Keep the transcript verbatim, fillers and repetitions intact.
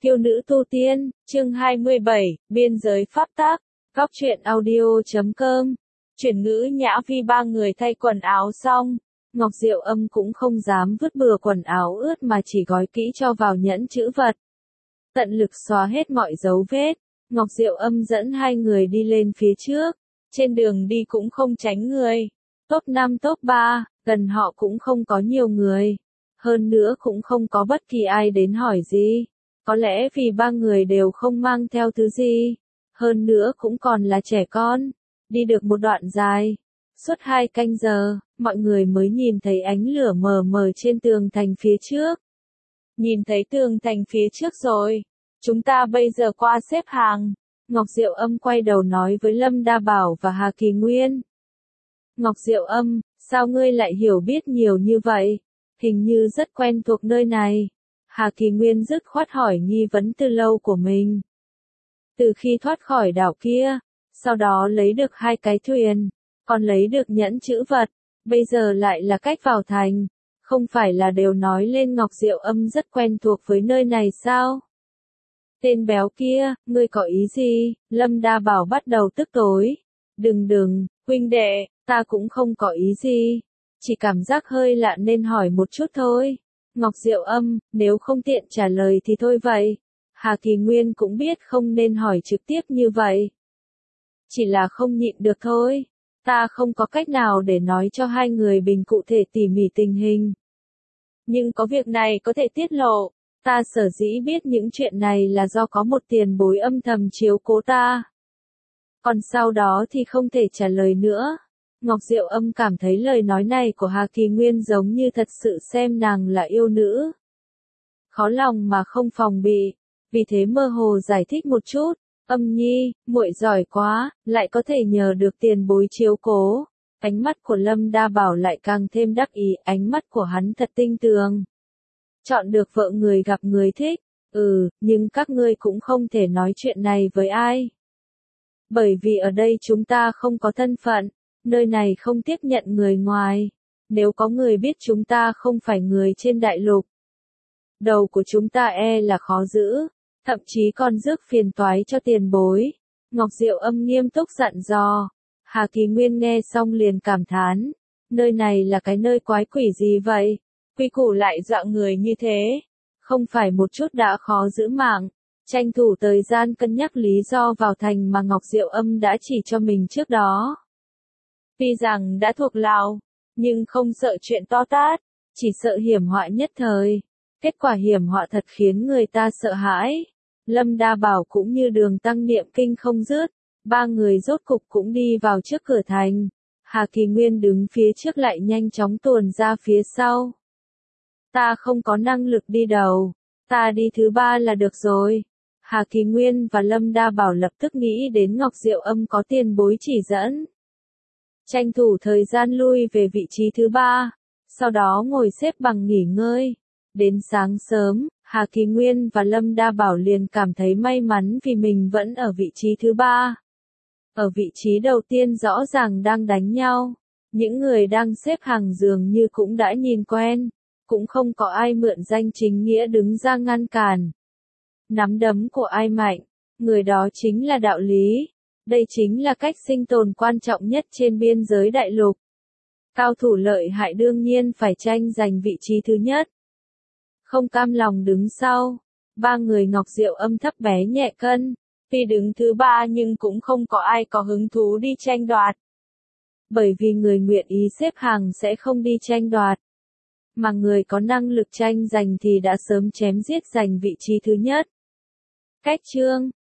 Kiêu nữ tu tiên, chương hai mươi bảy, biên giới pháp tắc, góc truyện audio chấm com. Chuyển ngữ Nhã Phi ba người thay quần áo xong, Ngọc Diệu Âm cũng không dám vứt bừa quần áo ướt mà chỉ gói kỹ cho vào nhẫn trữ vật. Tận lực xóa hết mọi dấu vết, Ngọc Diệu Âm dẫn hai người đi lên phía trước, trên đường đi cũng không tránh người. Top năm top ba, gần họ cũng không có nhiều người. Hơn nữa cũng không có bất kỳ ai đến hỏi gì. Có lẽ vì ba người đều không mang theo thứ gì. Hơn nữa cũng còn là trẻ con. Đi được một đoạn dài. Suốt hai canh giờ, mọi người mới nhìn thấy ánh lửa mờ mờ trên tường thành phía trước. Nhìn thấy tường thành phía trước rồi. Chúng ta bây giờ qua xếp hàng. Ngọc Diệu Âm quay đầu nói với Lâm Đa Bảo và Hà Kỳ Nguyên. Ngọc Diệu Âm, sao ngươi lại hiểu biết nhiều như vậy? Hình như rất quen thuộc nơi này. Hà Kỳ Nguyên dứt khoát hỏi nghi vấn từ lâu của mình. Từ khi thoát khỏi đảo kia, sau đó lấy được hai cái thuyền, còn lấy được nhẫn trữ vật, bây giờ lại là cách vào thành, không phải là đều nói lên Ngọc Diệu Âm rất quen thuộc với nơi này sao? Tên béo kia, ngươi có ý gì? Lâm Đa Bảo bắt đầu tức tối. Đừng đừng, huynh đệ, ta cũng không có ý gì. Chỉ cảm giác hơi lạ nên hỏi một chút thôi. Ngọc Diệu Âm, nếu không tiện trả lời thì thôi vậy. Hà Kỳ Nguyên cũng biết không nên hỏi trực tiếp như vậy. Chỉ là không nhịn được thôi. Ta không có cách nào để nói cho hai người bình cụ thể tỉ mỉ tình hình. Nhưng có việc này có thể tiết lộ. Ta sở dĩ biết những chuyện này là do có một tiền bối âm thầm chiếu cố ta. Còn sau đó thì không thể trả lời nữa. Ngọc Diệu Âm cảm thấy lời nói này của Hà Kỳ Nguyên giống như thật sự xem nàng là yêu nữ. Khó lòng mà không phòng bị, vì thế mơ hồ giải thích một chút, Âm nhi, muội giỏi quá, lại có thể nhờ được tiền bối chiếu cố. Ánh mắt của Lâm Đa Bảo lại càng thêm đắc ý, ánh mắt của hắn thật tinh tường. Chọn được vợ người gặp người thích, ừ, nhưng các ngươi cũng không thể nói chuyện này với ai. Bởi vì ở đây chúng ta không có thân phận. Nơi này không tiếp nhận người ngoài. Nếu có người biết chúng ta không phải người trên đại lục, đầu của chúng ta e là khó giữ, thậm chí còn rước phiền toái cho tiền bối. Ngọc Diệu Âm nghiêm túc dặn dò. Hà Kỳ Nguyên nghe xong liền cảm thán. Nơi này là cái nơi quái quỷ gì vậy? Quy củ lại dọa người như thế. Không phải một chút đã khó giữ mạng. Tranh thủ thời gian cân nhắc lý do vào thành mà Ngọc Diệu Âm đã chỉ cho mình trước đó. Tuy rằng đã thuộc Lào, nhưng không sợ chuyện to tát, chỉ sợ hiểm họa nhất thời. Kết quả hiểm họa thật khiến người ta sợ hãi. Lâm Đa Bảo cũng như Đường Tăng niệm kinh không dứt, ba người rốt cục cũng đi vào trước cửa thành. Hà Kỳ Nguyên đứng phía trước lại nhanh chóng tuồn ra phía sau. Ta không có năng lực đi đầu, ta đi thứ ba là được rồi. Hà Kỳ Nguyên và Lâm Đa Bảo lập tức nghĩ đến Ngọc Diệu Âm có tiền bối chỉ dẫn. Tranh thủ thời gian lui về vị trí thứ ba, sau đó ngồi xếp bằng nghỉ ngơi. Đến sáng sớm, Hà Kỳ Nguyên và Lâm Đa Bảo liền cảm thấy may mắn vì mình vẫn ở vị trí thứ ba. Ở vị trí đầu tiên rõ ràng đang đánh nhau, những người đang xếp hàng dường như cũng đã nhìn quen, cũng không có ai mượn danh chính nghĩa đứng ra ngăn cản. Nắm đấm của ai mạnh, người đó chính là đạo lý. Đây chính là cách sinh tồn quan trọng nhất trên biên giới đại lục. Cao thủ lợi hại đương nhiên phải tranh giành vị trí thứ nhất. Không cam lòng đứng sau, ba người Ngọc Diệu Âm thấp bé nhẹ cân, tuy đứng thứ ba nhưng cũng không có ai có hứng thú đi tranh đoạt. Bởi vì người nguyện ý xếp hàng sẽ không đi tranh đoạt. Mà người có năng lực tranh giành thì đã sớm chém giết giành vị trí thứ nhất. Cách chương